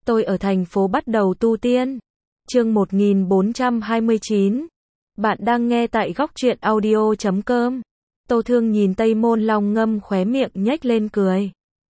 Tôi ở thành phố bắt đầu tu tiên. Chương 1429. Bạn đang nghe tại góc truyện audio.com. Tô Thương nhìn Tây Môn Long Ngâm khóe miệng nhếch lên cười.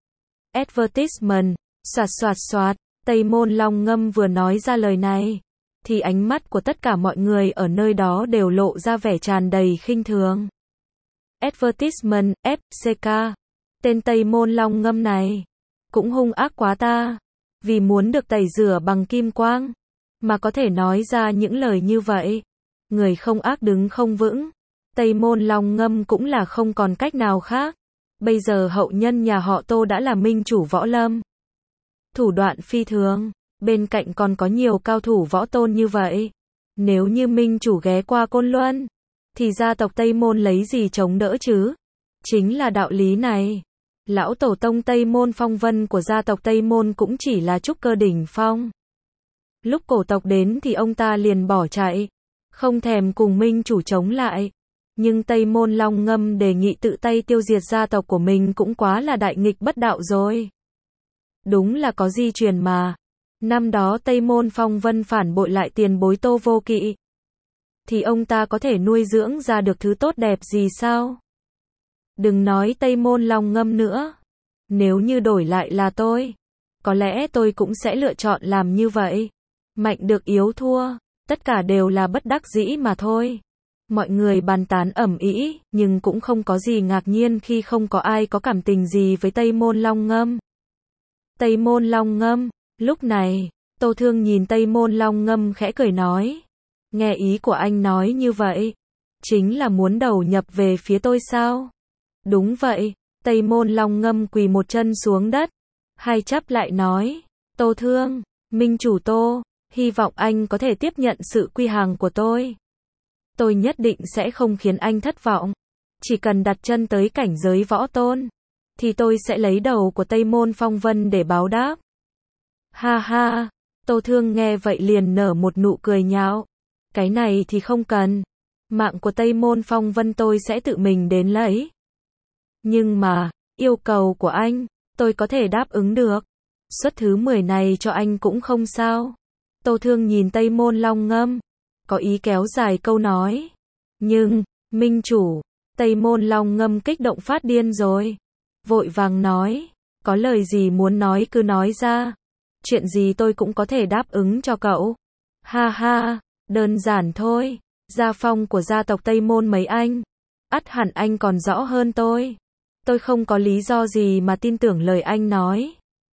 Advertisement, xoạt xoạt xoạt, Tây Môn Long Ngâm vừa nói ra lời này, thì ánh mắt của tất cả mọi người ở nơi đó đều lộ ra vẻ tràn đầy khinh thường. Advertisement, FCK. Tên Tây Môn Long Ngâm này cũng hung ác quá ta. Vì muốn được tẩy rửa bằng kim quang mà có thể nói ra những lời như vậy. Người không ác đứng không vững. Tây Môn Long Ngâm cũng là không còn cách nào khác. Bây giờ hậu nhân nhà họ Tô đã là minh chủ võ lâm. Thủ đoạn phi thường. Bên cạnh còn có nhiều cao thủ võ tôn như vậy. Nếu như minh chủ ghé qua Côn Luân, thì gia tộc Tây Môn lấy gì chống đỡ chứ? Chính là đạo lý này. Lão tổ tông Tây Môn Phong Vân của gia tộc Tây Môn cũng chỉ là trúc cơ đỉnh phong. Lúc cổ tộc đến thì ông ta liền bỏ chạy, không thèm cùng minh chủ chống lại. Nhưng Tây Môn Long Ngâm đề nghị tự tay tiêu diệt gia tộc của mình cũng quá là đại nghịch bất đạo rồi. Đúng là có di truyền mà. Năm đó Tây Môn Phong Vân phản bội lại tiền bối Tô Vô Kỵ, thì ông ta có thể nuôi dưỡng ra được thứ tốt đẹp gì sao? Đừng nói Tây Môn Long Ngâm nữa. Nếu như đổi lại là tôi, có lẽ tôi cũng sẽ lựa chọn làm như vậy. Mạnh được yếu thua, tất cả đều là bất đắc dĩ mà thôi. Mọi người bàn tán ầm ĩ, nhưng cũng không có gì ngạc nhiên khi không có ai có cảm tình gì với Tây Môn Long Ngâm. Tây Môn Long Ngâm, lúc này, Tô Thương nhìn Tây Môn Long Ngâm khẽ cười nói. Nghe ý của anh nói như vậy, chính là muốn đầu nhập về phía tôi sao? Đúng vậy, Tây Môn Long Ngâm quỳ một chân xuống đất, hai chắp lại nói, Tô Thương, minh chủ Tô, hy vọng anh có thể tiếp nhận sự quy hàng của tôi. Tôi nhất định sẽ không khiến anh thất vọng. Chỉ cần đặt chân tới cảnh giới võ tôn, thì tôi sẽ lấy đầu của Tây Môn Phong Vân để báo đáp. Ha ha, Tô Thương nghe vậy liền nở một nụ cười nhạo. Cái này thì không cần. Mạng của Tây Môn Phong Vân tôi sẽ tự mình đến lấy. Nhưng mà, yêu cầu của anh, tôi có thể đáp ứng được. Suất thứ 10 này cho anh cũng không sao. Tô Thương nhìn Tây Môn Long Ngâm, có ý kéo dài câu nói. Nhưng, minh chủ, Tây Môn Long Ngâm kích động phát điên rồi. Vội vàng nói, có lời gì muốn nói cứ nói ra. Chuyện gì tôi cũng có thể đáp ứng cho cậu. Ha ha, đơn giản thôi. Gia phong của gia tộc Tây Môn mấy anh, ắt hẳn anh còn rõ hơn tôi. Tôi không có lý do gì mà tin tưởng lời anh nói.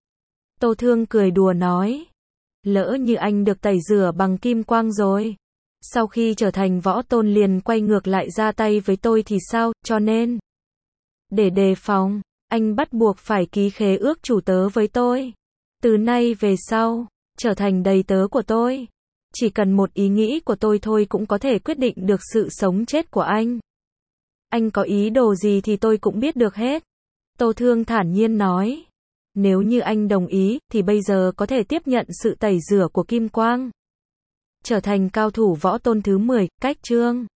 Tô Thương cười đùa nói. Lỡ như anh được tẩy rửa bằng kim quang rồi, sau khi trở thành võ tôn liền quay ngược lại ra tay với tôi thì sao? Cho nên, để đề phòng, anh bắt buộc phải ký khế ước chủ tớ với tôi. Từ nay về sau, trở thành đầy tớ của tôi. Chỉ cần một ý nghĩ của tôi thôi cũng có thể quyết định được sự sống chết của anh. Anh có ý đồ gì thì tôi cũng biết được hết. Tô Thương thản nhiên nói. Nếu như anh đồng ý, thì bây giờ có thể tiếp nhận sự tẩy rửa của kim quang. Trở thành cao thủ võ tôn thứ 10, cách chương.